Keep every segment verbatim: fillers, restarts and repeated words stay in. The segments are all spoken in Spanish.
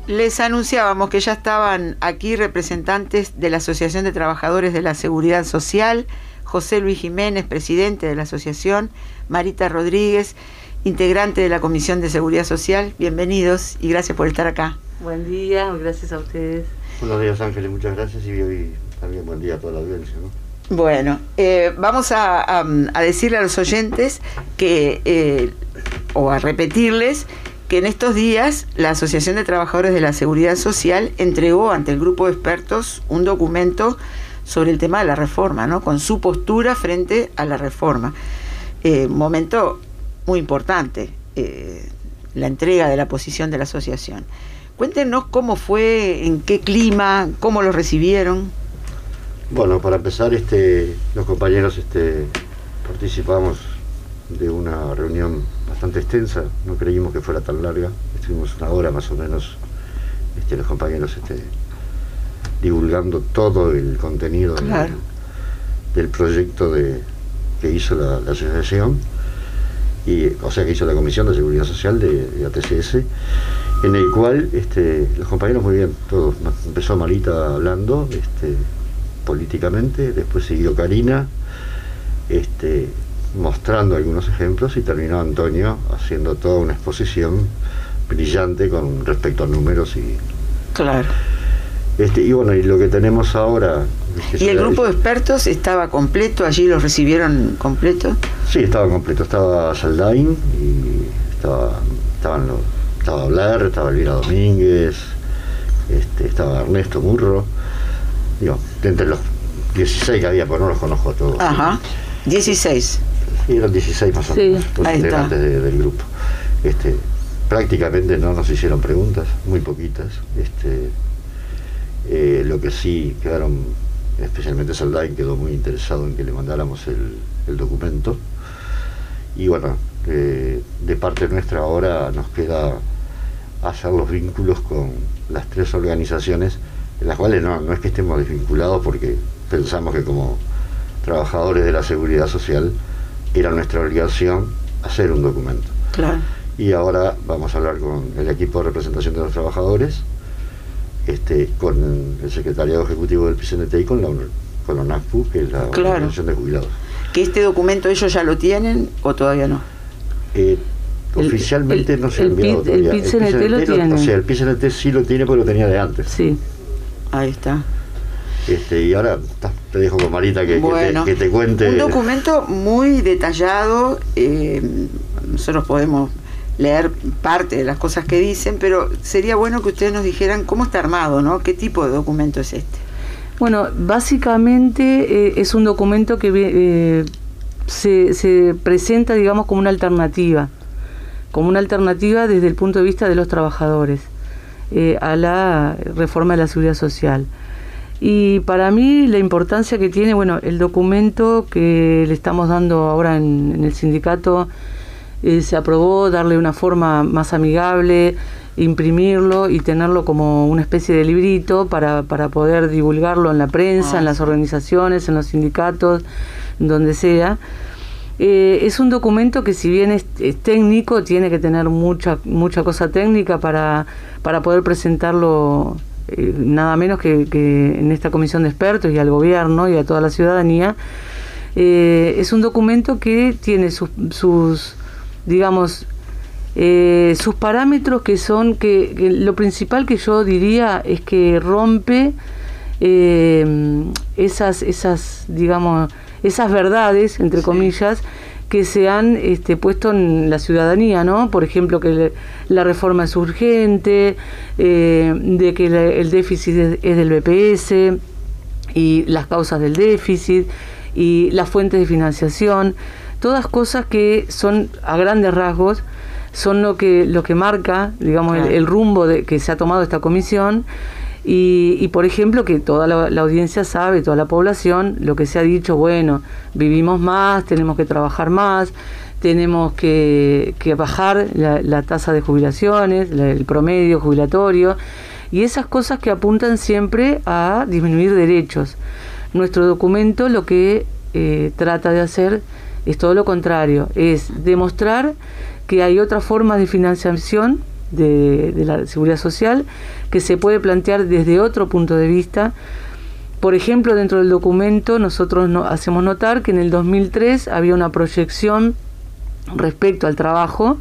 Les anunciábamos que ya estaban aquí representantes de la Asociación de Trabajadores de la Seguridad Social, José Luis Jiménez, presidente de la asociación, Marita Rodríguez, integrante de la Comisión de Seguridad Social. Bienvenidos y gracias por estar acá. Buen día, gracias a ustedes. Buenos días, Ángeles, muchas gracias y, y también buen día a toda la audiencia, ¿no? Bueno, eh, vamos a, a, a decirle a los oyentes que, eh, o a repetirles, que en estos días la Asociación de Trabajadores de la Seguridad Social entregó ante el grupo de expertos un documento sobre el tema de la reforma, ¿no? Con su postura frente a la reforma. Eh, un momento muy importante, eh, la entrega de la posición de la asociación. Cuéntenos cómo fue, en qué clima, cómo lo recibieron. Bueno, para empezar, este, los compañeros este, participamos de una reunión bastante extensa, no creímos que fuera tan larga, estuvimos una hora más o menos, este, los compañeros este, divulgando todo el contenido claro. del, del proyecto de, que hizo la, la asociación, y, o sea que hizo la Comisión de Seguridad Social de, de A T C S, en el cual este, los compañeros muy bien, todos, empezó Marita hablando este, políticamente, después siguió Karina, este, mostrando algunos ejemplos y terminó Antonio haciendo toda una exposición brillante con respecto a números y claro este y bueno y lo que tenemos ahora es que y el grupo de expertos estaba completo, allí los recibieron completo. Sí, estaba completo, estaba Saldain y estaba estaban los, estaba Blair, estaba Elvira Domínguez, este estaba Ernesto Murro, digo, entre los dieciséis que había, pues no los conozco a todos. Ajá, dieciséis. Sí, eran dieciséis más o menos, sí, los integrantes de, del grupo. Este, prácticamente no nos hicieron preguntas, muy poquitas. Este, eh, lo que sí quedaron, especialmente Saldain quedó muy interesado en que le mandáramos el, el documento. Y bueno, eh, de parte nuestra ahora nos queda hacer los vínculos con las tres organizaciones, en las cuales no, no es que estemos desvinculados, porque pensamos que como trabajadores de la seguridad social era nuestra obligación hacer un documento. Claro. Y ahora vamos a hablar con el equipo de representación de los trabajadores, este, con el secretariado ejecutivo del P C N T y con la, con la ONACPU, que es la claro. Organización de Jubilados. ¿Que este documento ellos ya lo tienen o todavía no? Eh, el, oficialmente el, no se ha enviado el, todavía. El P C N T lo, lo tiene. O sea, el P C N T sí lo tiene, porque lo tenía de antes. Sí. Ahí está. Este, y ahora te dejo con Marita que, bueno, que, te, que te cuente. Un documento muy detallado, eh, nosotros podemos leer parte de las cosas que dicen, pero sería bueno que ustedes nos dijeran cómo está armado, ¿no? ¿Qué tipo de documento es este? Bueno, básicamente eh, es un documento que eh, se, se presenta, digamos, como una alternativa, como una alternativa desde el punto de vista de los trabajadores eh, a la reforma de la seguridad social. Y para mí la importancia que tiene, bueno, el documento que le estamos dando ahora en, en el sindicato, eh, se aprobó darle una forma más amigable, imprimirlo y tenerlo como una especie de librito para, para poder divulgarlo en la prensa, ah, en las organizaciones, en los sindicatos, donde sea. Eh, es un documento que, si bien es, es técnico, tiene que tener mucha mucha cosa técnica para, para poder presentarlo, eh, nada menos que, que en esta comisión de expertos y al gobierno y a toda la ciudadanía. Eh, es un documento que tiene sus, sus digamos, eh, sus parámetros, que son, que, que lo principal que yo diría es que rompe eh, esas, esas, digamos, esas verdades, entre sí. comillas, que se han este, puesto en la ciudadanía, ¿no? Por ejemplo, que le, la reforma es urgente, eh, de que la, el déficit es, es del B P S, y las causas del déficit, y las fuentes de financiación, todas cosas que son, a grandes rasgos, son lo que, lo que marca, digamos, claro. el, el rumbo de, que se ha tomado esta comisión. Y, y por ejemplo, que toda la, la audiencia sabe, toda la población, lo que se ha dicho, bueno, vivimos más, tenemos que trabajar más, tenemos que, que bajar la, la tasa de jubilaciones, la, el promedio jubilatorio, y esas cosas que apuntan siempre a disminuir derechos. Nuestro documento lo que eh, trata de hacer es todo lo contrario, es demostrar que hay otras formas de financiación de, de la seguridad social, que se puede plantear desde otro punto de vista. Por ejemplo, dentro del documento nosotros no, hacemos notar que en el dos mil tres había una proyección respecto al trabajo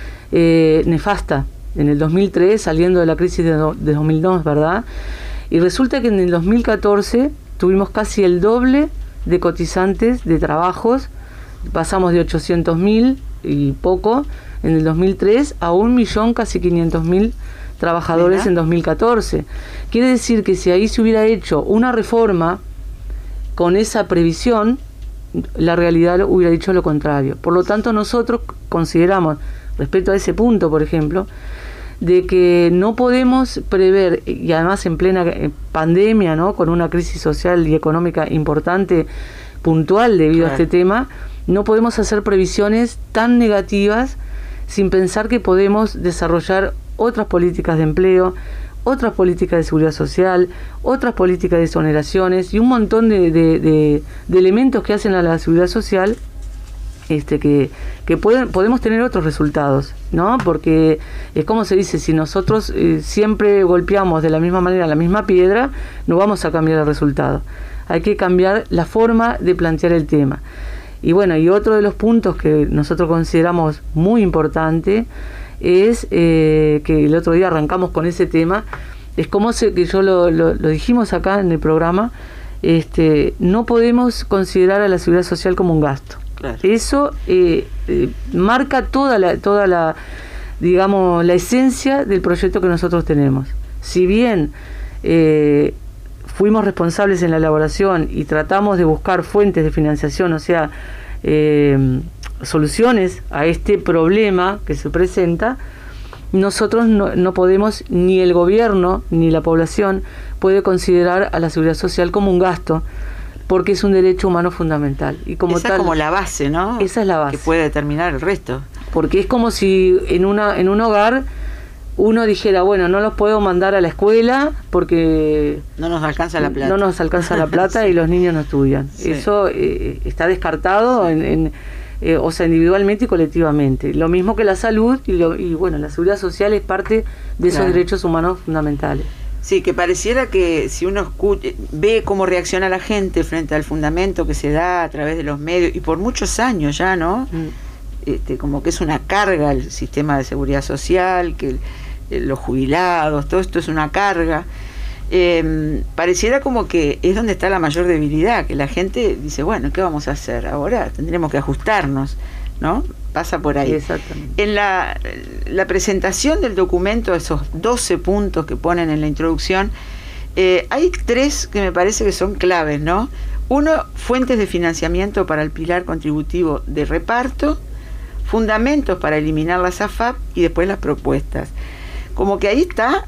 eh, nefasta. En el dos mil tres, saliendo de la crisis de, do, de dos mil dos, ¿verdad? Y resulta que en el dos mil catorce tuvimos casi el doble de cotizantes de trabajos. Pasamos de ochocientos mil y poco en el dos mil tres a un millón casi quinientos mil trabajadores. ¿Verdad? En dos mil catorce. Quiere decir que si ahí se hubiera hecho una reforma con esa previsión, la realidad hubiera dicho lo contrario. Por lo tanto, nosotros consideramos, respecto a ese punto, por ejemplo, de que no podemos prever, y además en plena pandemia, ¿no?, con una crisis social y económica importante, puntual debido claro. a este tema, no podemos hacer previsiones tan negativas sin pensar que podemos desarrollar otras políticas de empleo, otras políticas de seguridad social, otras políticas de exoneraciones y un montón de, de, de, de elementos que hacen a la seguridad social este que, que pueden, podemos tener otros resultados, ¿no? Porque es como se dice, si nosotros eh, siempre golpeamos de la misma manera la misma piedra, no vamos a cambiar el resultado. Hay que cambiar la forma de plantear el tema. Y bueno, y otro de los puntos que nosotros consideramos muy importante es eh, que el otro día arrancamos con ese tema, es como se, que yo lo, lo, lo dijimos acá en el programa, este, no podemos considerar a la seguridad social como un gasto. Claro. Eso eh, eh, marca toda la, toda la, digamos, la esencia del proyecto que nosotros tenemos. Si bien eh, fuimos responsables en la elaboración y tratamos de buscar fuentes de financiación, o sea, eh, soluciones a este problema que se presenta, nosotros no, no podemos, ni el gobierno ni la población puede considerar a la seguridad social como un gasto, porque es un derecho humano fundamental. Y como esa tal, es como la base, ¿no? Esa es la base. Que puede determinar el resto. Porque es como si en una en un hogar uno dijera, bueno, no los puedo mandar a la escuela porque no nos alcanza la plata. No nos alcanza la plata sí. Y los niños no estudian. Sí. Eso eh, está descartado, en, en, eh, o sea, individualmente y colectivamente. Lo mismo que la salud y, lo, y bueno, la seguridad social es parte de esos claro. derechos humanos fundamentales. Sí, que pareciera que si uno escucha, ve cómo reacciona la gente frente al fundamento que se da a través de los medios, y por muchos años ya, ¿no? Mm. Este, como que es una carga el sistema de seguridad social, que el, los jubilados, todo esto es una carga. Eh, pareciera como que es donde está la mayor debilidad, que la gente dice, bueno, ¿qué vamos a hacer? Ahora tendremos que ajustarnos, ¿no? Pasa por ahí. Exactamente. En la, la presentación del documento, esos doce puntos que ponen en la introducción, eh, hay tres que me parece que son claves, ¿no? Uno, fuentes de financiamiento para el pilar contributivo de reparto, fundamentos para eliminar las A F A P y después las propuestas. Como que ahí está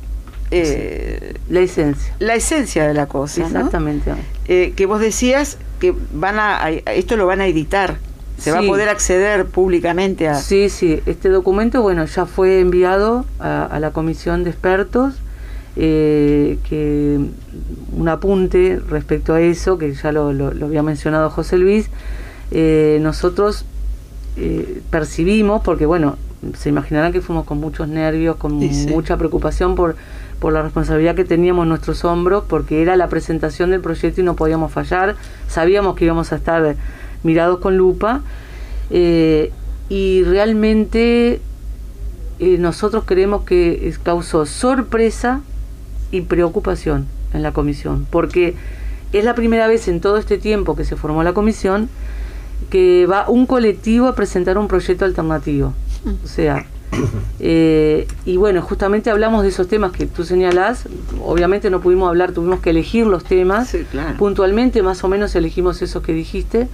eh, sí. la esencia. La esencia de la cosa, exactamente. ¿no? Eh, que vos decías que van a, a esto lo van a editar. Se sí. va a poder acceder públicamente a... Sí, sí. Este documento, bueno, ya fue enviado a, a la comisión de expertos, eh, que un apunte respecto a eso, que ya lo, lo, lo había mencionado José Luis, eh, nosotros eh, percibimos, porque bueno, se imaginarán que fuimos con muchos nervios, con sí, sí. mucha preocupación por, por la responsabilidad que teníamos en nuestros hombros, porque era la presentación del proyecto y no podíamos fallar, sabíamos que íbamos a estar mirados con lupa, eh, y realmente eh, nosotros creemos que causó sorpresa y preocupación en la comisión, porque es la primera vez en todo este tiempo que se formó la comisión que va un colectivo a presentar un proyecto alternativo. O sea, eh, y bueno, justamente hablamos de esos temas que tú señalás. Obviamente no pudimos hablar, tuvimos que elegir los temas. Sí, claro. Puntualmente, más o menos elegimos esos que dijiste.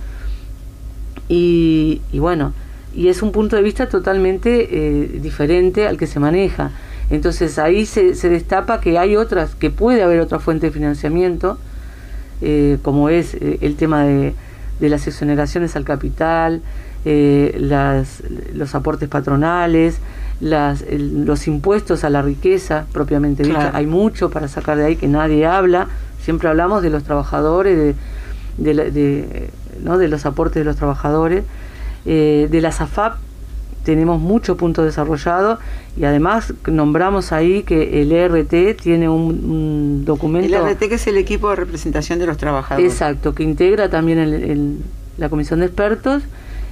Y, y bueno, y es un punto de vista totalmente eh, diferente al que se maneja. Entonces ahí se, se destapa que hay otras, que puede haber otra fuente de financiamiento, eh, como es eh, el tema de, de las exoneraciones al capital, eh, las, los aportes patronales, las, el, los impuestos a la riqueza propiamente dicha. Claro. Hay mucho para sacar de ahí que nadie habla. Siempre hablamos de los trabajadores, de, de, de, ¿no? de los aportes de los trabajadores, eh, de las A F A P, tenemos muchos puntos desarrollados y además nombramos ahí que el E R T tiene un, un documento... El E R T, que es el equipo de representación de los trabajadores. Exacto, que integra también el, el, la comisión de expertos,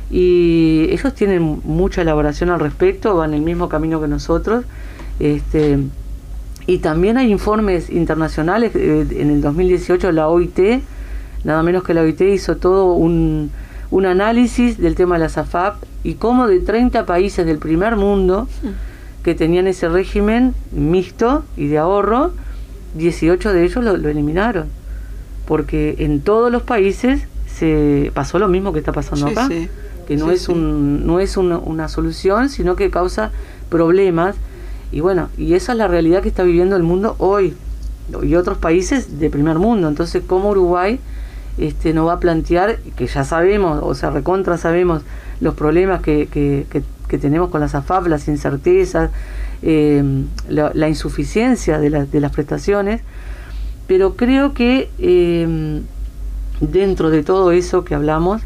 y ellos tienen mucha elaboración al respecto, van el mismo camino que nosotros. Este, y también hay informes internacionales. Eh, en el dos mil dieciocho la O I T, nada menos que la O I T, hizo todo un, un análisis del tema de la S A F A P y cómo de treinta países del primer mundo que tenían ese régimen mixto y de ahorro, dieciocho de ellos lo, lo eliminaron, porque en todos los países se pasó lo mismo que está pasando sí, acá, sí. que no sí, es sí. un no es una, una solución, sino que causa problemas. Y bueno, y esa es la realidad que está viviendo el mundo hoy y otros países de primer mundo. Entonces, ¿cómo Uruguay este no va a plantear, que ya sabemos, o sea, recontra sabemos los problemas que, que, que, que tenemos con las A F A P, las incertezas, eh, la, la insuficiencia de, la, de las prestaciones? Pero creo que eh, dentro de todo eso que hablamos,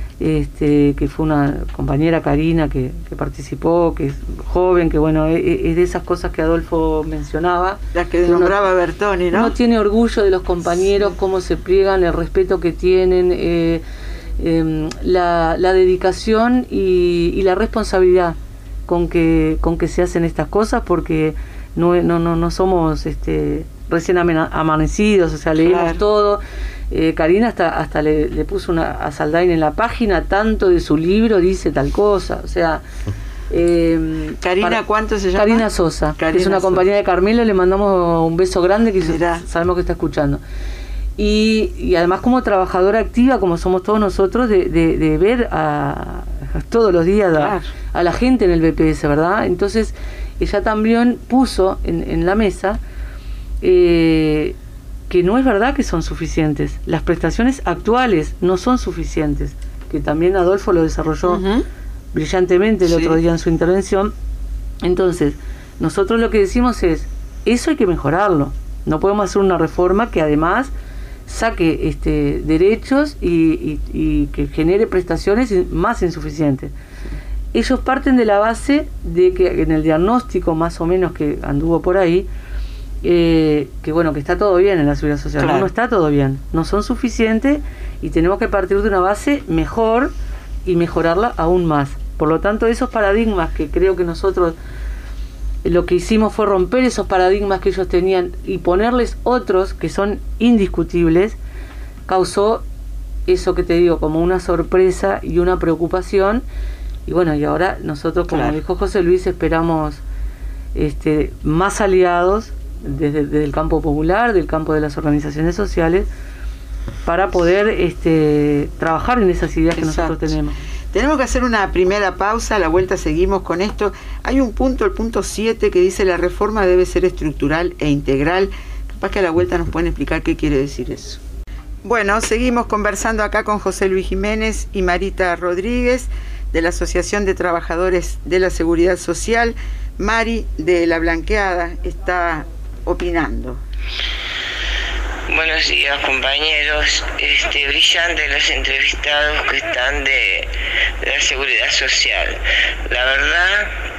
este que fue una compañera, Karina, que, que participó, que es joven, que bueno, es, es de esas cosas que Adolfo mencionaba, las que nombraba Bertoni, ¿no? Uno tiene orgullo de los compañeros, sí. Cómo se pliegan, el respeto que tienen, eh, eh, la, la dedicación y, y la responsabilidad con que con que se hacen estas cosas, porque no no no, no somos este recién amanecidos, o sea, leemos claro. todo. Eh, Karina hasta hasta le, le puso una, a Saldain en la página, tanto de su libro dice tal cosa, o sea... Eh, Karina, para, ¿cuánto se llama? Karina Sosa, Karina que es una Sosa. Compañera de Carmelo, le mandamos un beso grande, que Mirá. Sabemos que está escuchando. Y, y además como trabajadora activa, como somos todos nosotros, de, de, de ver a, a todos los días a, a la gente en el B P S, ¿verdad? Entonces ella también puso en, en la mesa... Eh, que no es verdad que son suficientes. Las prestaciones actuales no son suficientes, que también Adolfo lo desarrolló uh-huh. brillantemente el sí. otro día en su intervención. Entonces, nosotros lo que decimos es, eso hay que mejorarlo. No podemos hacer una reforma que además saque este derechos y, y, y que genere prestaciones más insuficientes. Ellos parten de la base de que en el diagnóstico más o menos que anduvo por ahí, Eh, que bueno, que está todo bien en la seguridad social. Claro. No, no está todo bien, no son suficientes y tenemos que partir de una base mejor y mejorarla aún más. Por lo tanto, esos paradigmas que creo que nosotros lo que hicimos fue romper esos paradigmas que ellos tenían y ponerles otros que son indiscutibles, causó eso que te digo, como una sorpresa y una preocupación. Y bueno, y ahora nosotros, como claro. dijo José Luis, esperamos este más aliados Desde, desde el campo popular, del campo de las organizaciones sociales, para poder este, trabajar en esas ideas que Exacto. nosotros tenemos. Tenemos que hacer una primera pausa, a la vuelta seguimos con esto. Hay un punto, el punto siete, que dice la reforma debe ser estructural e integral. Capaz que a la vuelta nos pueden explicar qué quiere decir eso. Bueno, seguimos conversando acá con José Luis Jiménez y Marita Rodríguez, de la Asociación de Trabajadores de la Seguridad Social. Mari, de La Blanqueada, está opinando. Buenos días, compañeros. Este, brillante los entrevistados que están de, de la seguridad social. La verdad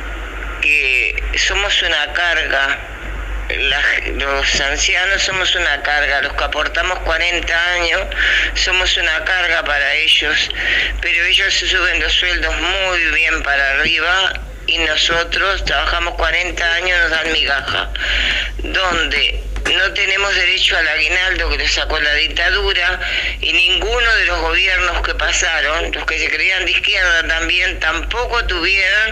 que somos una carga, la, los ancianos somos una carga, los que aportamos cuarenta años somos una carga para ellos, pero ellos se suben los sueldos muy bien para arriba y nosotros trabajamos cuarenta años, nos dan migaja, donde no tenemos derecho al aguinaldo que le sacó la dictadura, y ninguno de los gobiernos que pasaron, los que se creían de izquierda también, tampoco tuvieron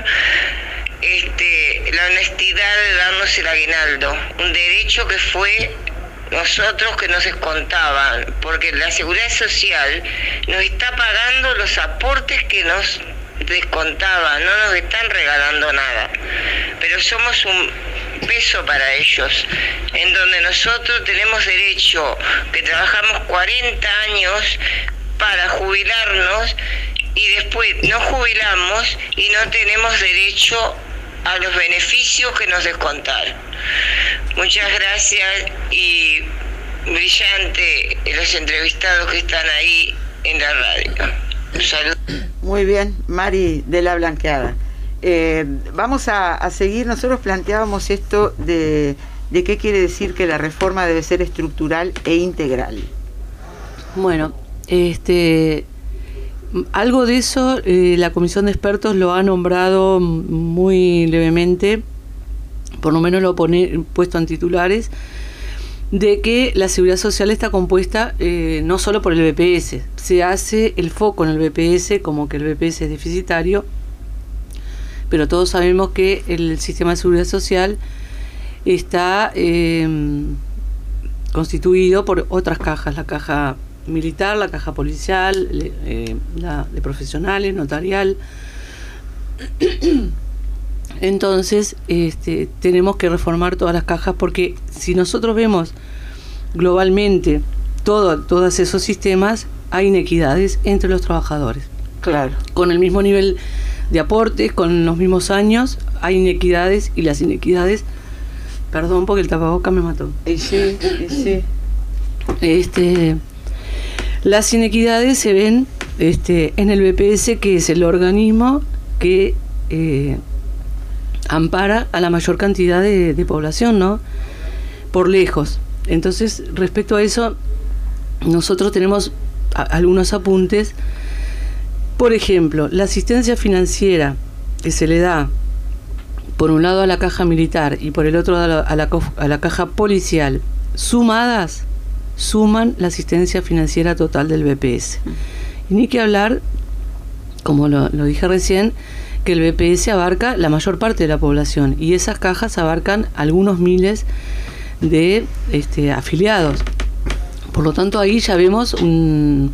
este, la honestidad de darnos el aguinaldo, un derecho que fue nosotros que nos descontaban, porque la seguridad social nos está pagando los aportes que nos descontaban, no nos están regalando nada, pero somos un peso para ellos, en donde nosotros tenemos derecho, que trabajamos cuarenta años para jubilarnos y después nos jubilamos y no tenemos derecho a los beneficios que nos descontaron. Muchas gracias y brillante los entrevistados que están ahí en la radio. Salud. Muy bien, Mari de La Blanqueada. eh, vamos a, a seguir. Nosotros planteábamos esto de, de qué quiere decir que la reforma debe ser estructural e integral. Bueno, este, algo de eso eh, la comisión de expertos lo ha nombrado muy levemente, por lo menos lo ha puesto en titulares, de que la seguridad social está compuesta eh, no solo por el B P S, se hace el foco en el B P S como que el B P S es deficitario, pero todos sabemos que el sistema de seguridad social está eh, constituido por otras cajas, la caja militar, la caja policial, eh, la de profesionales, notarial. Entonces, este, tenemos que reformar todas las cajas, porque si nosotros vemos globalmente todo, todos esos sistemas, hay inequidades entre los trabajadores. Claro. Con el mismo nivel de aportes, con los mismos años, hay inequidades, y las inequidades, perdón porque el tapaboca me mató. Y sí, y sí. Este, las inequidades se ven este, en el B P S, que es el organismo que eh, ampara a la mayor cantidad de, de población, ¿no? Por lejos. Entonces, respecto a eso, nosotros tenemos a, algunos apuntes. Por ejemplo, la asistencia financiera que se le da, por un lado a la caja militar y por el otro a la, a la, a la caja policial, sumadas, suman la asistencia financiera total del B P S. Y ni que hablar, como lo, lo dije recién, que el B P S abarca la mayor parte de la población, y esas cajas abarcan algunos miles de este, afiliados. Por lo tanto, ahí ya vemos un,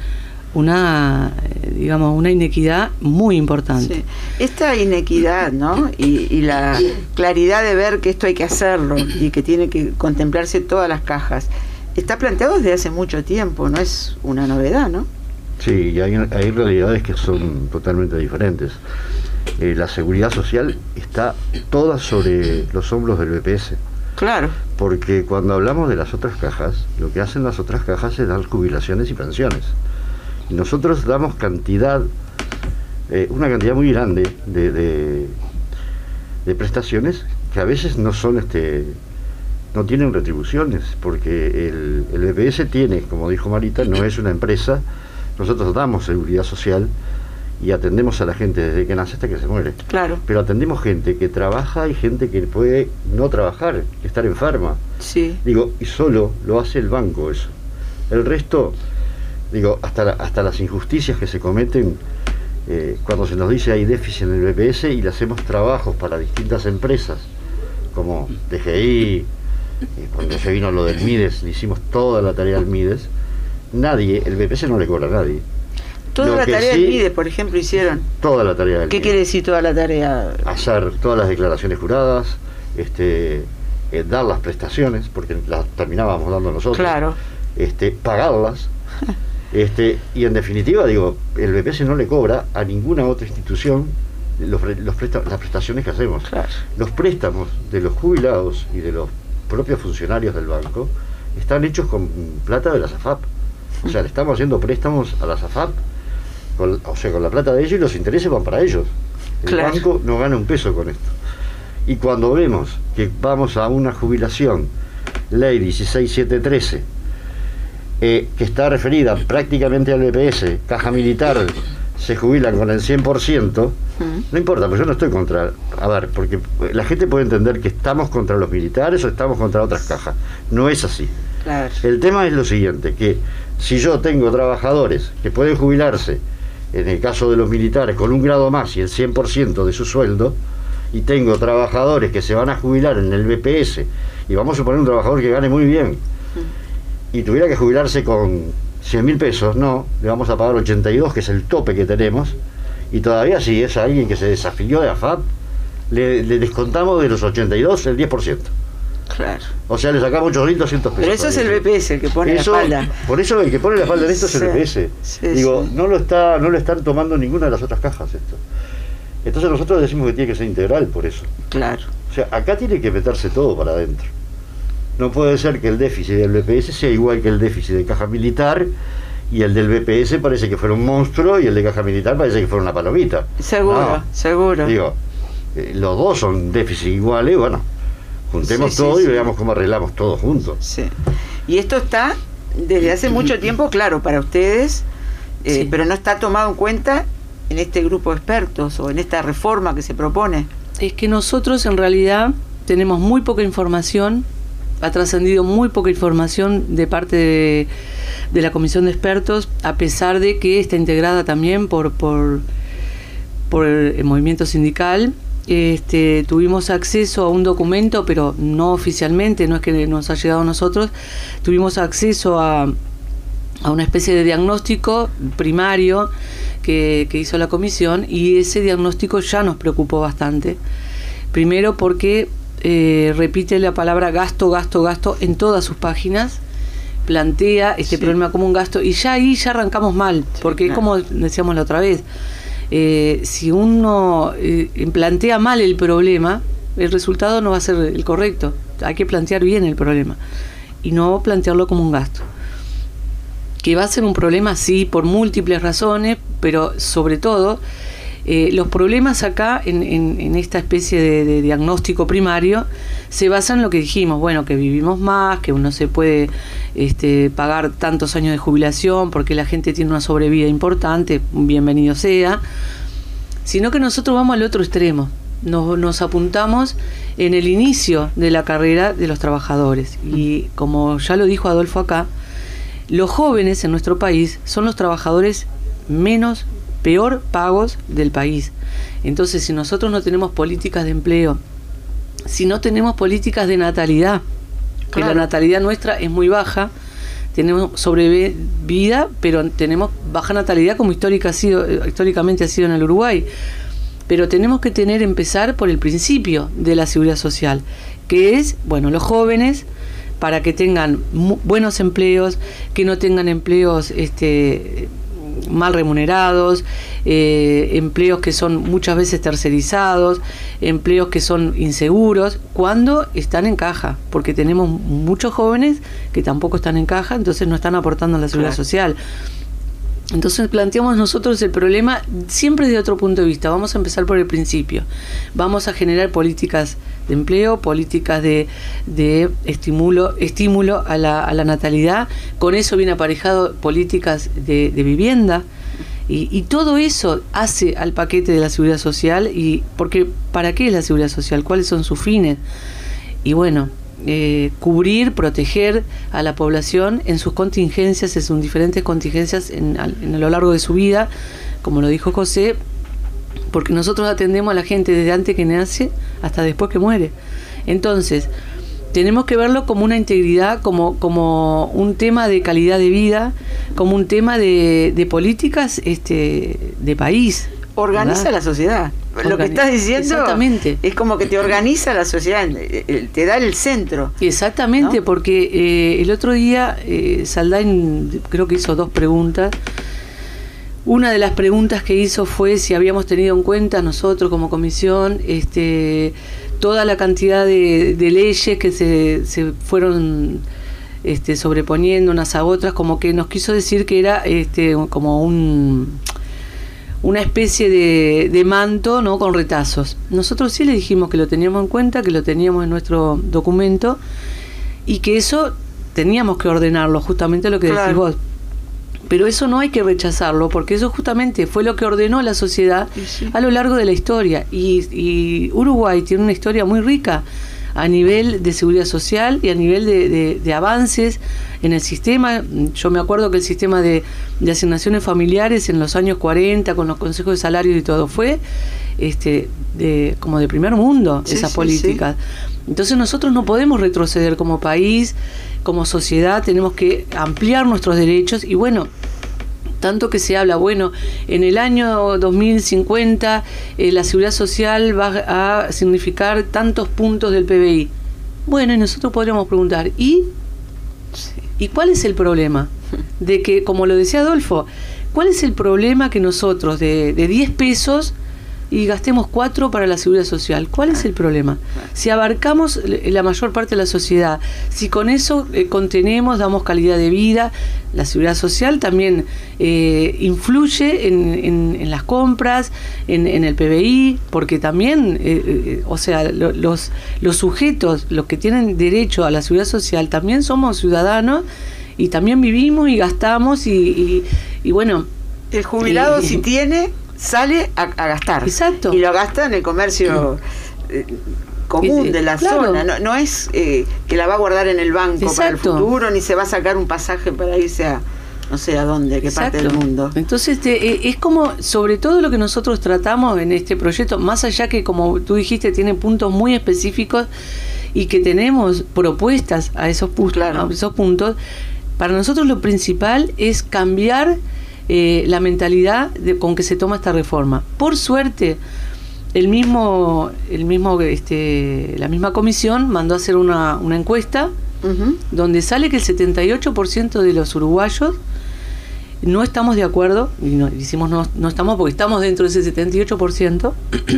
una, digamos, una inequidad muy importante. Sí. Esta inequidad, ¿no? Y, y la claridad de ver que esto hay que hacerlo y que tiene que contemplarse todas las cajas, está planteado desde hace mucho tiempo, no es una novedad, ¿no? Sí, y hay, hay realidades que son totalmente diferentes. Eh, la seguridad social está toda sobre los hombros del B P S. Claro. Porque cuando hablamos de las otras cajas, lo que hacen las otras cajas es dar jubilaciones y pensiones. Y nosotros damos cantidad, eh, una cantidad muy grande de, de, de prestaciones que a veces no son, este, no tienen retribuciones, porque el, el B P S tiene, como dijo Marita, no es una empresa. Nosotros damos seguridad social y atendemos a la gente desde que nace hasta que se muere. Claro. Pero atendemos gente que trabaja y gente que puede no trabajar, estar enferma. Sí. Digo, y solo lo hace el banco eso. El resto, digo, hasta, la, hasta las injusticias que se cometen eh, cuando se nos dice hay déficit en el B P S y le hacemos trabajos para distintas empresas, como D G I, eh, cuando se vino lo del MIDES, le hicimos toda la tarea al MIDES. Nadie, el B P S no le cobra a nadie. Toda Lo la tarea sí, del MIDES, por ejemplo, hicieron. Toda la tarea del ¿Qué MIDES. quiere decir toda la tarea? Hacer todas las declaraciones juradas, este, eh, dar las prestaciones, porque las terminábamos dando nosotros. Claro. Este, pagarlas. este, y en definitiva, digo, el B P S no le cobra a ninguna otra institución los, los presta, las prestaciones que hacemos. Claro. Los préstamos de los jubilados y de los propios funcionarios del banco están hechos con plata de la SAFAP. O sea, le estamos haciendo préstamos a la SAFAP, con, o sea, con la plata de ellos, y los intereses van para ellos. El claro. banco no gana un peso con esto. Y cuando vemos que vamos a una jubilación, ley dieciséis mil setecientos trece, eh, que está referida prácticamente al B P S, caja militar, se jubilan con el cien por ciento, uh-huh. No importa, pues yo no estoy contra... A ver, porque la gente puede entender que estamos contra los militares o estamos contra otras cajas. No es así. Claro. El tema es lo siguiente, que si yo tengo trabajadores que pueden jubilarse, en el caso de los militares, con un grado más y el cien por ciento de su sueldo, y tengo trabajadores que se van a jubilar en el B P S, y vamos a suponer un trabajador que gane muy bien, y tuviera que jubilarse con cien mil pesos, no, le vamos a pagar ochenta y dos, que es el tope que tenemos, y todavía si es alguien que se desafilió de AFAP, le, le descontamos de los ochenta y dos el diez por ciento. Claro. O sea, le sacamos ochocientos pesos. Pero eso es el B P S el que pone eso, la espalda. Por eso el que pone la espalda en esto sí, es el B P S. Sí, Digo, sí. no lo está, no lo están tomando ninguna de las otras cajas esto. Entonces nosotros decimos que tiene que ser integral por eso. Claro. O sea, acá tiene que meterse todo para adentro. No puede ser que el déficit del B P S sea igual que el déficit de caja militar, y el del B P S parece que fuera un monstruo y el de caja militar parece que fuera una palomita. Seguro, no. seguro. Digo, eh, los dos son déficits iguales, bueno, juntemos sí, todo sí, y sí. veamos cómo arreglamos todo juntos. Sí. Y esto está desde hace mucho tiempo, claro, para ustedes, eh, Sí. pero no está tomado en cuenta en este grupo de expertos o en esta reforma que se propone. Es que nosotros en realidad tenemos muy poca información, ha trascendido muy poca información de parte de, de la comisión de expertos, a pesar de que está integrada también por, por, por el movimiento sindical. Este, tuvimos acceso a un documento, pero no oficialmente, no es que nos ha llegado a nosotros, tuvimos acceso a, a una especie de diagnóstico primario que, que hizo la comisión, y ese diagnóstico ya nos preocupó bastante. Primero porque eh, repite la palabra gasto, gasto, gasto en todas sus páginas, plantea este Sí. problema como un gasto, y ya ahí ya arrancamos mal, porque es como decíamos la otra vez, eh, si uno eh, plantea mal el problema, el resultado no va a ser el correcto. Hay que plantear bien el problema y no plantearlo como un gasto. Que va a ser un problema, sí, por múltiples razones, pero sobre todo eh, los problemas acá en, en, en esta especie de, de diagnóstico primario se basan en lo que dijimos, bueno, que vivimos más, que uno se puede este, pagar tantos años de jubilación porque la gente tiene una sobrevida importante, bienvenido sea, sino que nosotros vamos al otro extremo, nos, nos apuntamos en el inicio de la carrera de los trabajadores, y como ya lo dijo Adolfo acá, los jóvenes en nuestro país son los trabajadores menos, peor pagos del país. Entonces, si nosotros no tenemos políticas de empleo, si no tenemos políticas de natalidad, que Claro. la natalidad nuestra es muy baja, tenemos sobrevida, pero tenemos baja natalidad como histórica ha sido, históricamente ha sido en el Uruguay. Pero tenemos que tener, empezar por el principio de la seguridad social, que es, bueno, los jóvenes, para que tengan mu- buenos empleos, que no tengan empleos este, mal remunerados, eh, empleos que son muchas veces tercerizados, empleos que son inseguros, cuando están en caja, porque tenemos muchos jóvenes que tampoco están en caja, entonces no están aportando a la seguridad Claro. social. Entonces planteamos nosotros el problema siempre de otro punto de vista. Vamos a empezar por el principio. Vamos a generar políticas de empleo, políticas de, de estímulo, estímulo a la, a la natalidad. Con eso viene aparejado políticas de, de vivienda. Y, y todo eso hace al paquete de la seguridad social. Y porque ¿para qué es la seguridad social? ¿Cuáles son sus fines? Y bueno, Eh, cubrir, proteger a la población en sus contingencias, en sus diferentes contingencias en, en a lo largo de su vida, como lo dijo José, porque nosotros atendemos a la gente desde antes que nace hasta después que muere. Entonces, tenemos que verlo como una integridad, como, como un tema de calidad de vida, como un tema de, de políticas este, de país. Organiza ¿verdad? la sociedad. Lo que Organi- estás diciendo Exactamente. es como que te organiza la sociedad, eh, eh, te da el centro. Exactamente, ¿no? porque eh, el otro día eh, Saldain creo que hizo dos preguntas. Una de las preguntas que hizo fue si habíamos tenido en cuenta nosotros como comisión este, toda la cantidad de, de leyes que se, se fueron este, sobreponiendo unas a otras, como que nos quiso decir que era este, como un... una especie de, de manto, ¿no?, con retazos. Nosotros sí le dijimos que lo teníamos en cuenta, que lo teníamos en nuestro documento y que eso teníamos que ordenarlo, justamente lo que Claro. decís vos. Pero eso no hay que rechazarlo, porque eso justamente fue lo que ordenó la sociedad Sí, sí. a lo largo de la historia. Y, y Uruguay tiene una historia muy rica a nivel de seguridad social y a nivel de, de, de avances en el sistema. Yo me acuerdo que el sistema de, de asignaciones familiares en los años cuarenta, con los consejos de salarios y todo, fue este de, como de primer mundo, Sí, esas sí, políticas. Entonces nosotros no podemos retroceder como país, como sociedad, tenemos que ampliar nuestros derechos y bueno, tanto que se habla, bueno, en el año dos mil cincuenta eh, la seguridad social va a significar tantos puntos del P B I. Bueno, y nosotros podríamos preguntar, ¿y? ¿Y cuál es el problema? De que, como lo decía Adolfo, ¿cuál es el problema que nosotros de, de diez pesos y gastemos cuatro para la seguridad social. ¿Cuál es el problema? Si abarcamos la mayor parte de la sociedad, si con eso eh, contenemos, damos calidad de vida, la seguridad social también eh, influye en, en, en las compras, en, en el P B I, porque también, eh, eh, o sea, lo, los, los sujetos, los que tienen derecho a la seguridad social, también somos ciudadanos y también vivimos y gastamos y, y, y bueno... El jubilado, eh, si tiene, sale a, a gastar. Exacto. Y lo gasta en el comercio eh, común de la claro. zona. No, no es eh, que la va a guardar en el banco Exacto. para el futuro, ni se va a sacar un pasaje para irse a no sé a dónde, a qué Exacto. parte del mundo. Entonces este, es como, sobre todo lo que nosotros tratamos en este proyecto, más allá que, como tú dijiste, tiene puntos muy específicos y que tenemos propuestas a esos, pu- claro. a esos puntos, para nosotros lo principal es cambiar Eh, la mentalidad de, con que se toma esta reforma. Por suerte, el mismo, el mismo, este, la misma comisión mandó a hacer una, una encuesta uh-huh. donde sale que el setenta y ocho por ciento de los uruguayos no estamos de acuerdo, y no, decimos no, no estamos porque estamos dentro de ese setenta y ocho por ciento,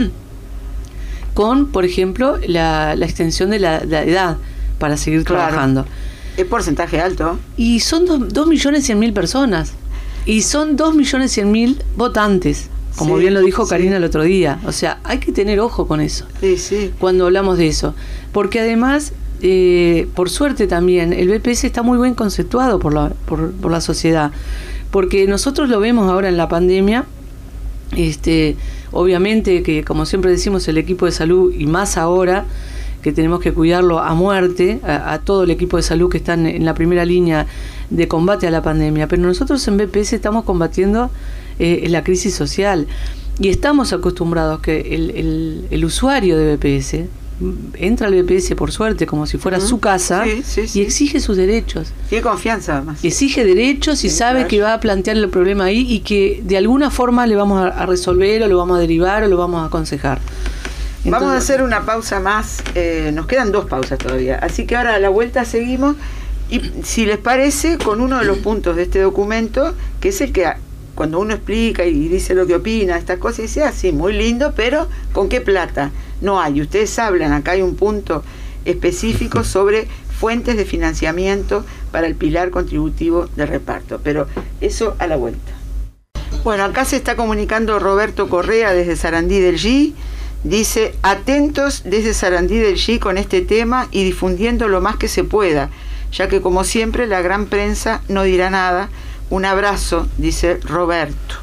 con, por ejemplo, la, la extensión de la, la edad para seguir claro. trabajando. Es porcentaje alto. Y son dos millones cien mil personas. Y son dos millones cien mil votantes, como sí, bien lo dijo Karina sí. el otro día. O sea, hay que tener ojo con eso, sí, sí. cuando hablamos de eso. Porque además, eh, por suerte también, el B P S está muy bien conceptuado por la, por, por la sociedad. Porque nosotros lo vemos ahora en la pandemia, este, obviamente que, como siempre decimos, el equipo de salud, y más ahora, que tenemos que cuidarlo a muerte, a, a todo el equipo de salud que están en la primera línea de combate a la pandemia, pero nosotros en B P S estamos combatiendo eh, la crisis social y estamos acostumbrados que el, el, el usuario de B P S entra al B P S por suerte como si fuera uh-huh. su casa sí, sí, sí. y exige sus derechos. Tiene confianza además. Exige derechos y sí, sabe claro. que va a plantear el problema ahí y que de alguna forma le vamos a, a resolver o lo vamos a derivar o lo vamos a aconsejar. Entonces, vamos a hacer una pausa más, eh, nos quedan dos pausas todavía, así que ahora a la vuelta seguimos y si les parece con uno de los puntos de este documento, que es el que cuando uno explica y dice lo que opina, estas cosas, dice así, ah, muy lindo, pero ¿con qué plata? No hay, ustedes hablan, acá hay un punto específico sobre fuentes de financiamiento para el pilar contributivo de reparto, pero eso a la vuelta. Bueno, acá se está comunicando Roberto Correa desde Sarandí del G. Dice, atentos desde Sarandí del G con este tema y difundiendo lo más que se pueda, ya que como siempre la gran prensa no dirá nada. Un abrazo, dice Roberto.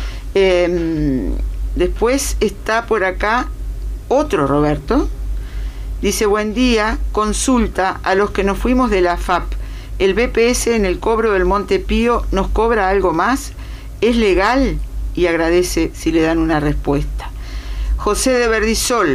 Eh, después está por acá otro Roberto. Dice, buen día, consulta a los que nos fuimos de la F A P. ¿El B P S en el cobro del Monte Pío nos cobra algo más? ¿Es legal? Y agradece si le dan una respuesta. José de Verdisol,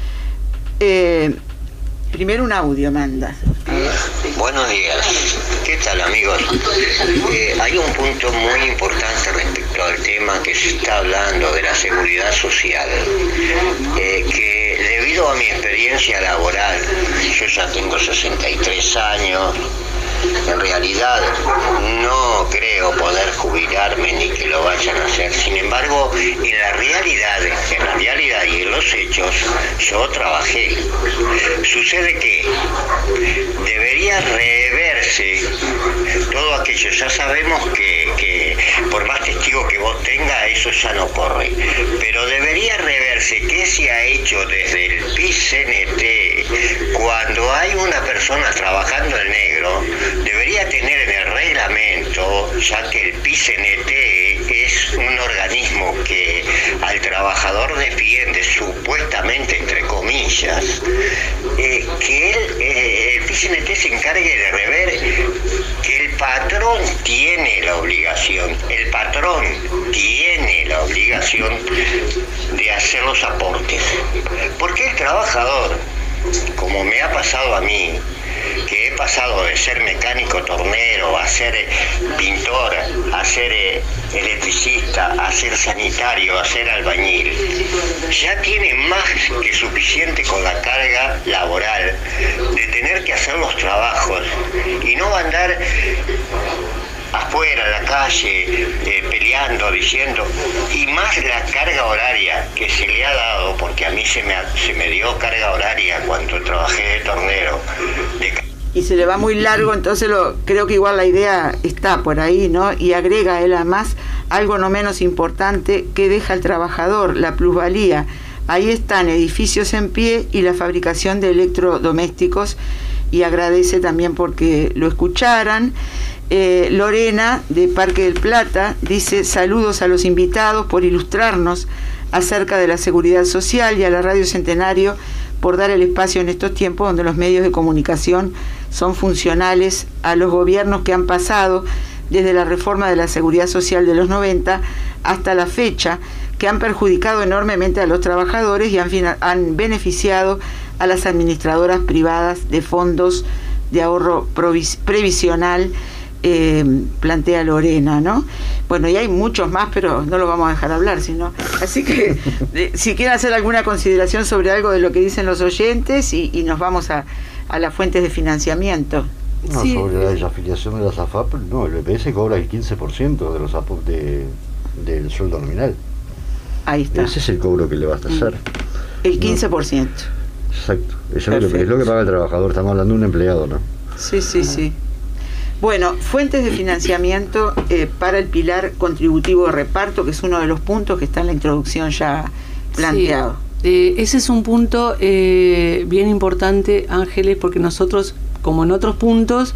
eh, primero un audio manda. Buenos días, ¿qué tal amigos? Eh, hay un punto muy importante respecto al tema que se está hablando de la seguridad social, eh, que debido a mi experiencia laboral, yo ya tengo sesenta y tres años, en realidad no creo poder jubilarme ni que lo vayan a hacer. Sin embargo, en la realidad, en la realidad y en los hechos, yo trabajé. Sucede que debería reverse todo aquello. Ya sabemos que, que por más testigo que vos tengas, eso ya no corre. Pero debería reverse qué se ha hecho desde el P I C N T cuando hay una persona trabajando en negro. Debería tener en el reglamento, ya que el P I C N T es un organismo que al trabajador defiende, supuestamente entre comillas, eh, que él, eh, el P I C N T se encargue de rever que el patrón tiene la obligación, el patrón tiene la obligación de hacer los aportes. Porque el trabajador, como me ha pasado a mí, que he pasado de ser mecánico tornero a ser pintor, a ser electricista, a ser sanitario, a ser albañil, ya tiene más que suficiente con la carga laboral de tener que hacer los trabajos y no va a andar hasta afuera, en la calle, eh, peleando, diciendo, y más la carga horaria que se le ha dado, porque a mí se me, se me dio carga horaria cuando trabajé de tornero. De... Y se le va muy largo, entonces lo, creo que igual la idea está por ahí, ¿no? Y agrega él además algo no menos importante que deja al trabajador, la plusvalía. Ahí están edificios en pie y la fabricación de electrodomésticos, y agradece también porque lo escucharan. Eh, Lorena, de Parque del Plata, dice: saludos a los invitados por ilustrarnos acerca de la seguridad social, y a la Radio Centenario por dar el espacio en estos tiempos donde los medios de comunicación son funcionales a los gobiernos que han pasado desde la reforma de la seguridad social de los noventa hasta la fecha, que han perjudicado enormemente a los trabajadores y han, han beneficiado a las administradoras privadas de fondos de ahorro provis, previsional, eh, plantea Lorena, ¿no? Bueno, y hay muchos más, pero no lo vamos a dejar hablar, sino así que de, si quieren hacer alguna consideración sobre algo de lo que dicen los oyentes, y, y nos vamos a, a las fuentes de financiamiento. No, Sí. sobre la afiliación de las A F A P, no, el B P S cobra el quince por ciento de los A P O de, del sueldo nominal. Ahí está. Ese es el cobro que le va a hacer. El quince por ciento. No, exacto. Eso es lo, que, es lo que paga el trabajador. Estamos hablando de un empleado, ¿no? Sí, sí, sí. Bueno, fuentes de financiamiento eh, para el pilar contributivo de reparto, que es uno de los puntos que está en la introducción ya planteado. Sí. Eh, ese es un punto eh, bien importante, Ángeles, porque nosotros, como en otros puntos,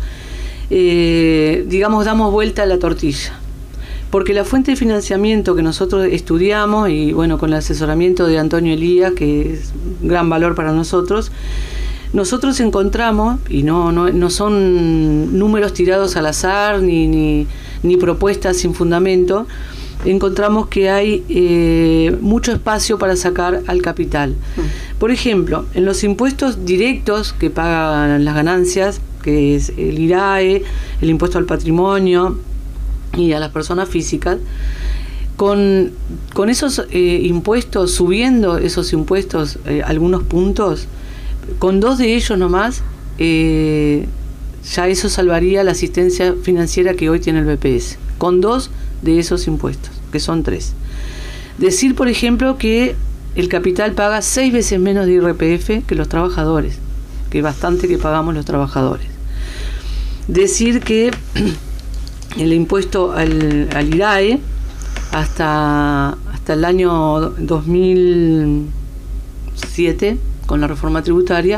eh, digamos, damos vuelta a la tortilla. Porque la fuente de financiamiento que nosotros estudiamos, y bueno, con el asesoramiento de Antonio Elías, que es un gran valor para nosotros, nosotros encontramos, y no, no, no son números tirados al azar, ni, ni, ni propuestas sin fundamento, encontramos que hay eh, mucho espacio para sacar al capital. Por ejemplo, en los impuestos directos que pagan las ganancias, que es el I R A E, el impuesto al patrimonio y a las personas físicas, con, con esos eh, impuestos, subiendo esos impuestos eh, algunos puntos, con dos de ellos nomás, eh, ya eso salvaría la asistencia financiera que hoy tiene el B P S, con dos de esos impuestos, que son tres. Decir, por ejemplo, que el capital paga seis veces menos de I R P F que los trabajadores, que es bastante que pagamos los trabajadores. Decir que el impuesto al, al I R A E hasta, hasta el año dos mil siete, con la reforma tributaria,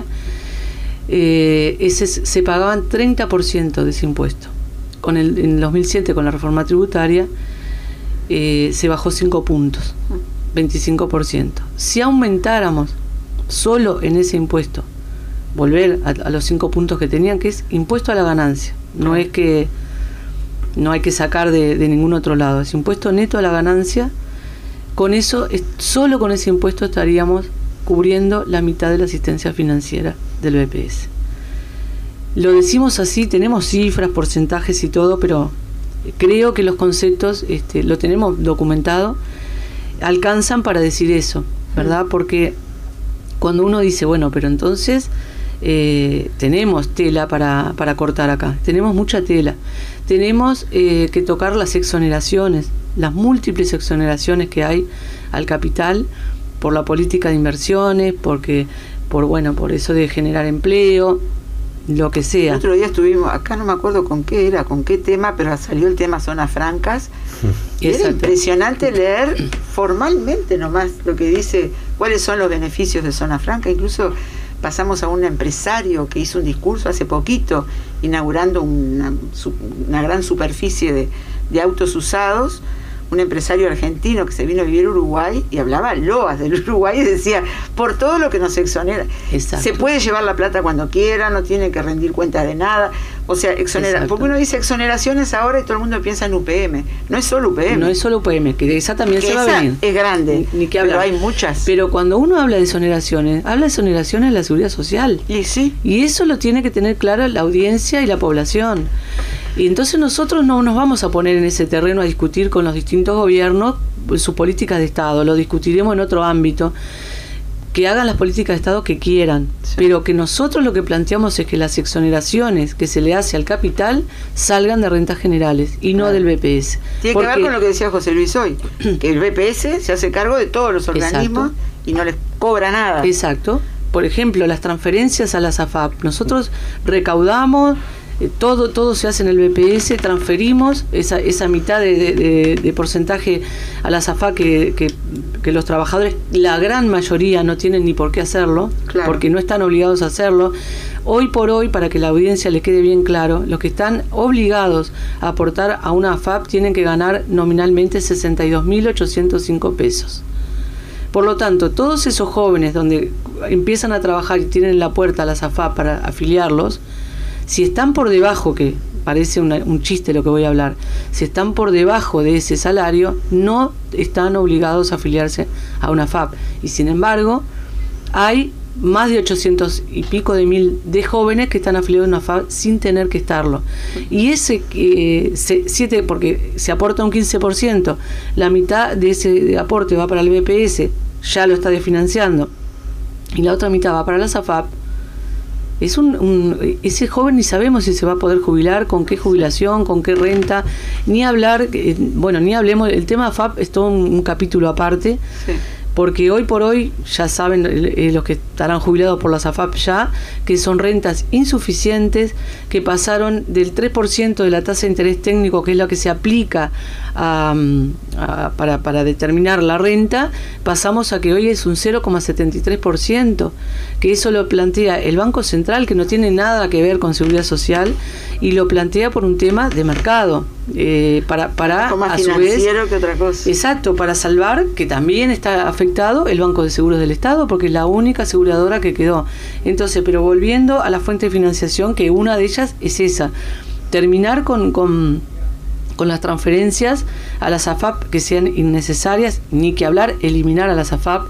eh, ese, se pagaban treinta por ciento de ese impuesto. Con el, en el dos mil siete, con la reforma tributaria, eh, se bajó cinco puntos, veinticinco por ciento. Si aumentáramos solo en ese impuesto, volver a, a los cinco puntos que tenían, que es impuesto a la ganancia, no es que no hay que sacar de, de ningún otro lado, es impuesto neto a la ganancia. Con eso, solo con ese impuesto estaríamos cubriendo la mitad de la asistencia financiera del B P S. Lo decimos así, tenemos cifras, porcentajes y todo, pero creo que los conceptos, este, lo tenemos documentado, alcanzan para decir eso, ¿verdad? Porque cuando uno dice, bueno, pero entonces eh, tenemos tela para, para cortar acá, tenemos mucha tela, tenemos eh, que tocar las exoneraciones, las múltiples exoneraciones que hay al capital, por la política de inversiones, porque por bueno por eso de generar empleo, lo que sea. El otro día estuvimos, acá no me acuerdo con qué era, con qué tema, pero salió el tema zonas francas. Y era impresionante leer formalmente nomás lo que dice, cuáles son los beneficios de zona franca. Incluso pasamos a un empresario que hizo un discurso hace poquito, inaugurando una, una gran superficie de, de autos usados, un empresario argentino que se vino a vivir a Uruguay y hablaba loas del Uruguay y decía, por todo lo que nos exonera, exacto, se puede llevar la plata cuando quiera, no tiene que rendir cuenta de nada, o sea, exonera, exacto, porque uno dice exoneraciones ahora y todo el mundo piensa en U P M, no es solo U P M. No es solo U P M, que esa también que se esa va a venir. Es grande, ni, ni que pero hablar. hay muchas. Pero cuando uno habla de exoneraciones, habla de exoneraciones de la seguridad social. Y sí. Y eso lo tiene que tener claro la audiencia y la población. Y entonces nosotros no nos vamos a poner en ese terreno a discutir con los distintos gobiernos sus políticas de Estado, lo discutiremos en otro ámbito, que hagan las políticas de Estado que quieran, sí. pero que nosotros lo que planteamos es que las exoneraciones que se le hace al capital salgan de rentas generales y no claro. del B P S. Tiene Porque, que ver con lo que decía José Luis hoy, que el B P S se hace cargo de todos los organismos exacto. y no les cobra nada. Exacto. Por ejemplo, las transferencias a las A F A P. Nosotros recaudamos, eh, todo todo se hace en el B P S, transferimos esa esa mitad de, de, de, de porcentaje a las A F A P que, que, que los trabajadores, la gran mayoría, no tienen ni por qué hacerlo, claro. porque no están obligados a hacerlo. Hoy por hoy, para que la audiencia le quede bien claro, los que están obligados a aportar a una A F A P tienen que ganar nominalmente sesenta y dos mil ochocientos cinco pesos. Por lo tanto, todos esos jóvenes donde empiezan a trabajar y tienen en la puerta a las A F A P para afiliarlos, si están por debajo, que parece una, un chiste lo que voy a hablar, si están por debajo de ese salario, no están obligados a afiliarse a una A F A P. Y sin embargo, hay más de ochocientos y pico de mil de jóvenes que están afiliados a una A F A P sin tener que estarlo. Y ese eh, se, siete, porque se aporta un quince por ciento, la mitad de ese aporte va para el B P S, ya lo está desfinanciando, y la otra mitad va para las A F A P. Es un, un ese joven ni sabemos si se va a poder jubilar, con qué jubilación, con qué renta, ni hablar, eh, bueno, ni hablemos, el tema A F A P es todo un, un capítulo aparte, sí. porque hoy por hoy, ya saben eh, los que estarán jubilados por las A F A P ya, que son rentas insuficientes, que pasaron del tres por ciento de la tasa de interés técnico, que es la que se aplica a, a, para, para determinar la renta, pasamos a que hoy es un cero coma setenta y tres por ciento, que eso lo plantea el Banco Central, que no tiene nada que ver con seguridad social, y lo plantea por un tema de mercado, eh, para, para a su vez, que otra cosa. Exacto, para salvar, que también está afectado el Banco de Seguros del Estado, porque es la única aseguradora que quedó. Entonces, pero volviendo a la fuente de financiación, que una de ellas es esa, terminar con, con, con las transferencias a las A F A P que sean innecesarias, ni que hablar, eliminar a las A F A P.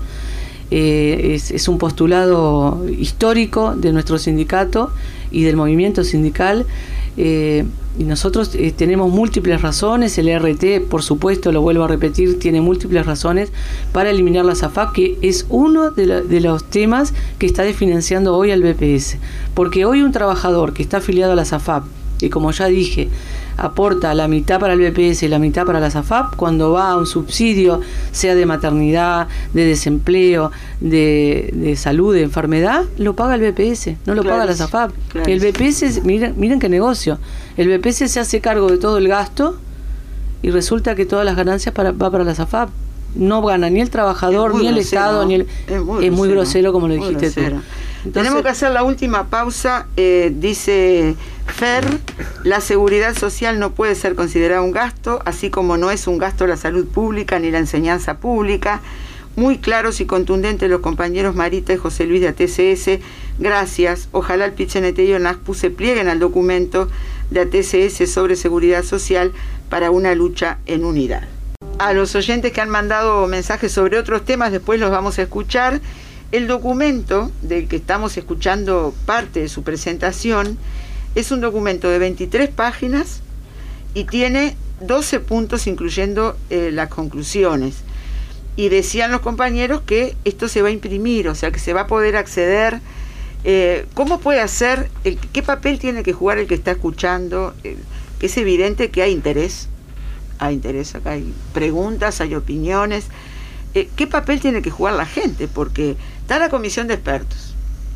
Eh, es, es un postulado histórico de nuestro sindicato y del movimiento sindical, eh, y nosotros eh, tenemos múltiples razones. El E R T, por supuesto, lo vuelvo a repetir, tiene múltiples razones para eliminar las A F A P, que es uno de, la, de los temas que está desfinanciando hoy al B P S, porque hoy un trabajador que está afiliado a las A F A P, y como ya dije, aporta la mitad para el B P S y la mitad para las A F A P, cuando va a un subsidio, sea de maternidad, de desempleo, de, de salud, de enfermedad, lo paga el B P S, no lo claro, paga las A F A P. Claro. El B P S, miren, miren qué negocio, el B P S se hace cargo de todo el gasto y resulta que todas las ganancias para, va para las A F A P. No gana ni el trabajador, ni el grosero, Estado, ni el... Es muy, es muy grosero, grosero, como lo dijiste tú. Entonces, tenemos que hacer la última pausa. Eh, dice Fer, la seguridad social no puede ser considerada un gasto, así como no es un gasto la salud pública ni la enseñanza pública. Muy claros y contundentes los compañeros Marita y José Luis de A T C S. Gracias. Ojalá el Pichenete y el NASPU se plieguen al documento de A T C S sobre seguridad social para una lucha en unidad. A los oyentes que han mandado mensajes sobre otros temas, después los vamos a escuchar. El documento del que estamos escuchando parte de su presentación es un documento de veintitrés páginas y tiene doce puntos, incluyendo eh, las conclusiones. Y decían los compañeros que esto se va a imprimir, o sea que se va a poder acceder. Eh, ¿Cómo puede hacer? El, ¿Qué papel tiene que jugar el que está escuchando? Eh, es evidente que hay interés. Hay interés acá, hay preguntas, hay opiniones. Eh, ¿Qué papel tiene que jugar la gente? Porque está la comisión de expertos.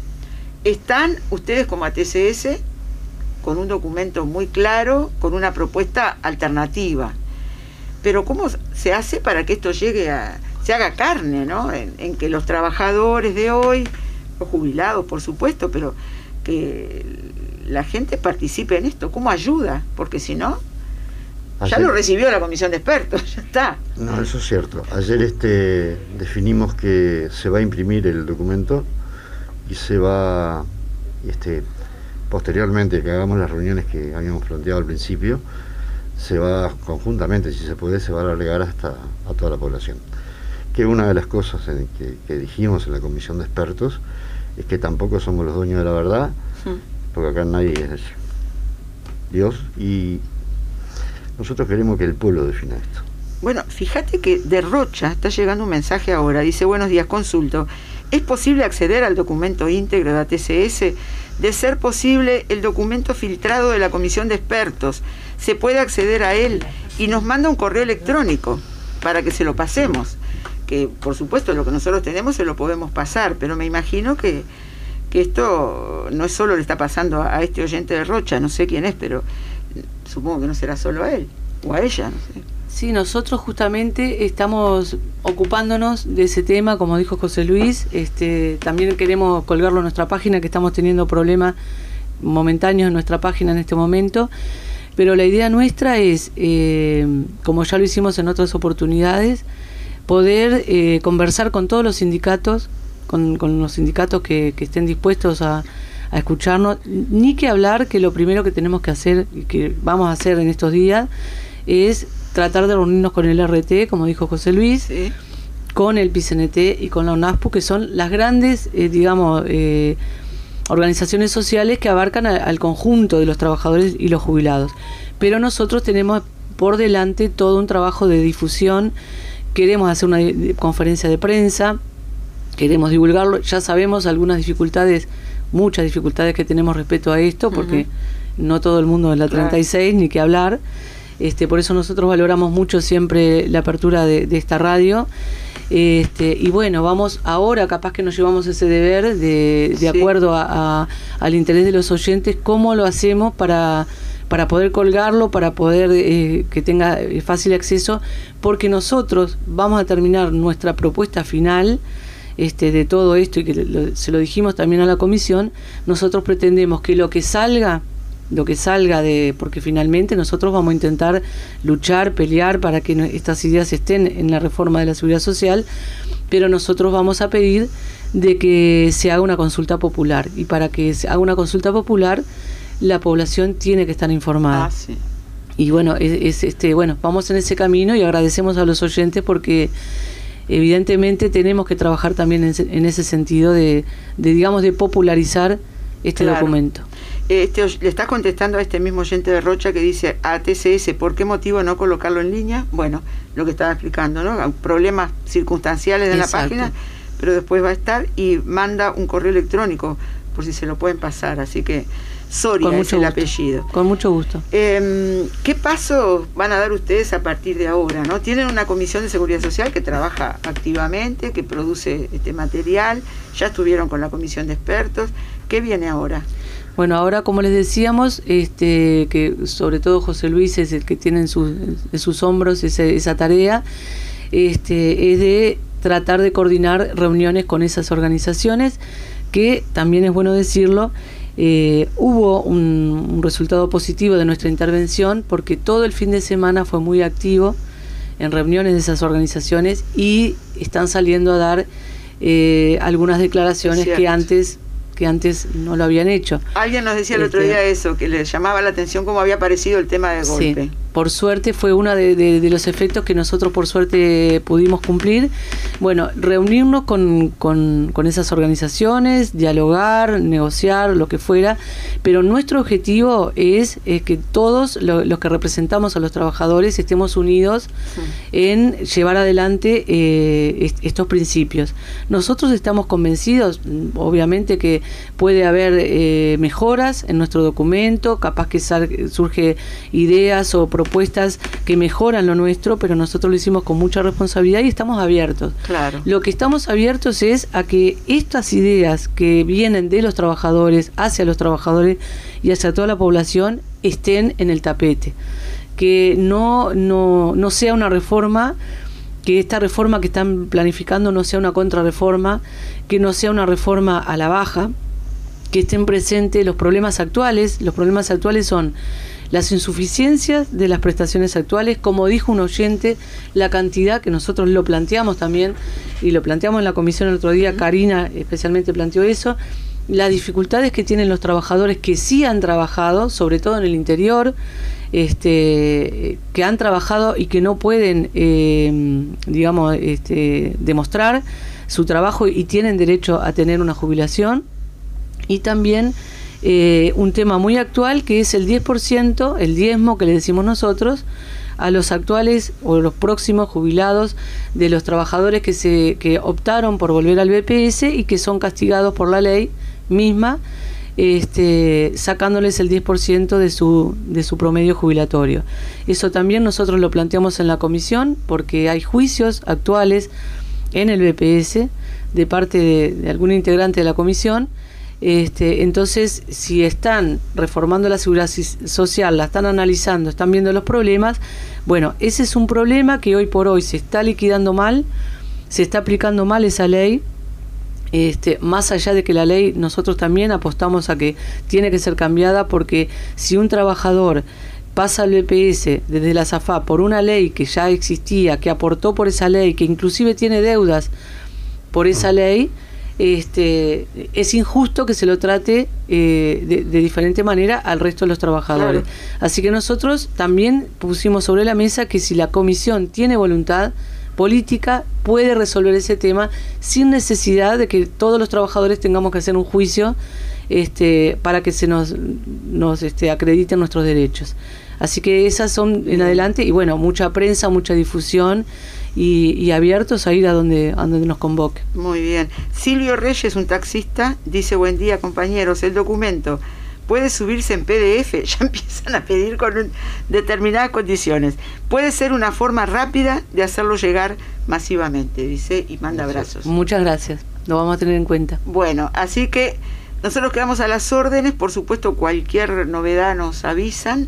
Están ustedes como A T C S con un documento muy claro, con una propuesta alternativa. Pero ¿cómo se hace para que esto llegue a... se haga carne, ¿no? En, en que los trabajadores de hoy, los jubilados, por supuesto, pero que la gente participe en esto. ¿Cómo ayuda? Porque si no... Ayer, ya lo recibió la comisión de expertos, ya está. No, eso es cierto. Ayer este definimos que se va a imprimir el documento y se va, este, posteriormente que hagamos las reuniones que habíamos planteado al principio, se va conjuntamente, si se puede, se va a agregar hasta a toda la población. Que una de las cosas en que, que dijimos en la comisión de expertos es que tampoco somos los dueños de la verdad, sí. porque acá nadie es Dios, y nosotros queremos que el pueblo defina esto. Bueno, fíjate que de Rocha está llegando un mensaje ahora. Dice, buenos días, consulto. ¿Es posible acceder al documento íntegro de A T C S? De ser posible, el documento filtrado de la comisión de expertos, se puede acceder a él y nos manda un correo electrónico para que se lo pasemos, que por supuesto lo que nosotros tenemos se lo podemos pasar, pero me imagino que, que esto no es solo le está pasando a, a este oyente de Rocha, no sé quién es, pero supongo que no será solo a él o a ella, no sé. Sí, nosotros justamente estamos ocupándonos de ese tema, como dijo José Luis. Este, también queremos colgarlo en nuestra página, que estamos teniendo problemas momentáneos en nuestra página en este momento. Pero la idea nuestra es, eh, como ya lo hicimos en otras oportunidades, poder eh, conversar con todos los sindicatos, con, con los sindicatos que, que estén dispuestos a, a escucharnos. Ni que hablar que lo primero que tenemos que hacer, y que vamos a hacer en estos días, es tratar de reunirnos con el R T, como dijo José Luis, sí, con el P I C N T y con la UNASPU, que son las grandes, eh, digamos, eh, organizaciones sociales que abarcan a, al conjunto de los trabajadores y los jubilados. Pero nosotros tenemos por delante todo un trabajo de difusión. Queremos hacer una de, conferencia de prensa, queremos divulgarlo. Ya sabemos algunas dificultades, muchas dificultades que tenemos respecto a esto, porque uh-huh. no todo el mundo es la treinta y seis, claro, ni que hablar. Este, por eso nosotros valoramos mucho siempre la apertura de, de esta radio. Este, y bueno, vamos ahora, capaz que nos llevamos ese deber de, de sí. acuerdo a, a, al interés de los oyentes, cómo lo hacemos para, para poder colgarlo, para poder eh, que tenga fácil acceso, porque nosotros vamos a terminar nuestra propuesta final este, de todo esto, y que lo, se lo dijimos también a la comisión. Nosotros pretendemos que lo que salga lo que salga de, porque finalmente nosotros vamos a intentar luchar, pelear para que estas ideas estén en la reforma de la seguridad social, pero nosotros vamos a pedir de que se haga una consulta popular, y para que se haga una consulta popular la población tiene que estar informada. Ah, sí. Y bueno, es, es este bueno, vamos en ese camino y agradecemos a los oyentes porque evidentemente tenemos que trabajar también en, en ese sentido de, de digamos de popularizar este claro. documento. Este, le estás contestando a este mismo oyente de Rocha que dice a T C S, ¿por qué motivo no colocarlo en línea? Bueno, lo que estaba explicando, ¿no? Problemas circunstanciales en Exacto. la página, pero después va a estar y manda un correo electrónico por si se lo pueden pasar, así que Soria es el apellido. Con mucho gusto. Eh, ¿Qué pasos van a dar ustedes a partir de ahora, no? Tienen una comisión de seguridad social que trabaja activamente, que produce este material, ya estuvieron con la comisión de expertos. ¿Qué viene ahora? Bueno, ahora, como les decíamos, este, que sobre todo José Luis es el que tiene en sus, en sus hombros ese, esa tarea, este, es de tratar de coordinar reuniones con esas organizaciones, que también es bueno decirlo, eh, hubo un, un resultado positivo de nuestra intervención, porque todo el fin de semana fue muy activo en reuniones de esas organizaciones y están saliendo a dar eh, algunas declaraciones que antes... que antes no lo habían hecho. Alguien nos decía el este, otro día eso, que le llamaba la atención cómo había aparecido el tema del golpe. Sí, por suerte fue uno de, de, de los efectos que nosotros por suerte pudimos cumplir. Bueno, reunirnos con, con, con esas organizaciones, dialogar, negociar, lo que fuera, pero nuestro objetivo es, es que todos lo, los que representamos a los trabajadores estemos unidos sí. en llevar adelante eh, est estos principios. Nosotros estamos convencidos, obviamente que puede haber eh, mejoras en nuestro documento, capaz que surge ideas o propuestas que mejoran lo nuestro, pero nosotros lo hicimos con mucha responsabilidad y estamos abiertos. Claro. Lo que estamos abiertos es a que estas ideas que vienen de los trabajadores hacia los trabajadores y hacia toda la población estén en el tapete, que no, no, no sea una reforma, que esta reforma que están planificando no sea una contrarreforma, que no sea una reforma a la baja, que estén presentes los problemas actuales. Los problemas actuales son las insuficiencias de las prestaciones actuales, como dijo un oyente, la cantidad, que nosotros lo planteamos también, y lo planteamos en la comisión el otro día, Karina especialmente planteó eso, las dificultades que tienen los trabajadores que sí han trabajado, sobre todo en el interior, este, que han trabajado y que no pueden, eh, digamos, este, demostrar su trabajo y tienen derecho a tener una jubilación. Y también eh, un tema muy actual que es el diez por ciento, el diezmo que le decimos nosotros, a los actuales o los próximos jubilados de los trabajadores que se que optaron por volver al B P S y que son castigados por la ley misma, este, sacándoles el diez por ciento de su, de su promedio jubilatorio. Eso también nosotros lo planteamos en la comisión, porque hay juicios actuales en el B P S de parte de, de algún integrante de la comisión. Este, entonces, si están reformando la seguridad social, la están analizando, están viendo los problemas, bueno, ese es un problema que hoy por hoy se está liquidando mal, se está aplicando mal esa ley. Este, más allá de que la ley, nosotros también apostamos a que tiene que ser cambiada, porque si un trabajador pasa al B P S desde la SAFAP por una ley que ya existía, que aportó por esa ley, que inclusive tiene deudas por esa ley, este, es injusto que se lo trate eh, de, de diferente manera al resto de los trabajadores. Claro. Así que nosotros también pusimos sobre la mesa que si la comisión tiene voluntad política, puede resolver ese tema sin necesidad de que todos los trabajadores tengamos que hacer un juicio este, para que se nos, nos este, acrediten nuestros derechos. Así que esas son en adelante, y bueno, mucha prensa, mucha difusión, y, y abiertos a ir a donde, a donde nos convoque. Muy bien. Silvio Reyes, un taxista, dice: buen día, compañeros, el documento puede subirse en P D F, ya empiezan a pedir con un, determinadas condiciones. Puede ser una forma rápida de hacerlo llegar masivamente, dice, y manda abrazos. Muchas gracias, lo vamos a tener en cuenta. Bueno, así que nosotros quedamos a las órdenes, por supuesto cualquier novedad nos avisan,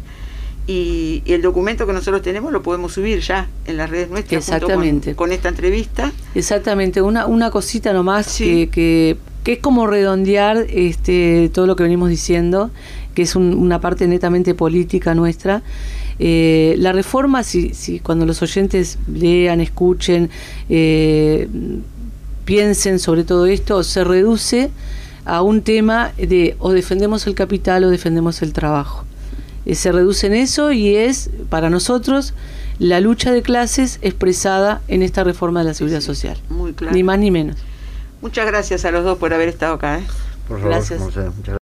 y, y el documento que nosotros tenemos lo podemos subir ya en las redes nuestras. Exactamente. Junto con, con esta entrevista. Exactamente, una, una cosita nomás, sí. que... que que es como redondear este, todo lo que venimos diciendo, que es un, una parte netamente política nuestra. Eh, la reforma, si, si cuando los oyentes lean, escuchen, eh, piensen sobre todo esto, se reduce a un tema de o defendemos el capital o defendemos el trabajo. Eh, se reduce en eso, y es para nosotros la lucha de clases expresada en esta reforma de la seguridad sí, social. Muy claro. Ni más ni menos. Muchas gracias a los dos por haber estado acá. ¿eh? Por favor, gracias. Muchas gracias.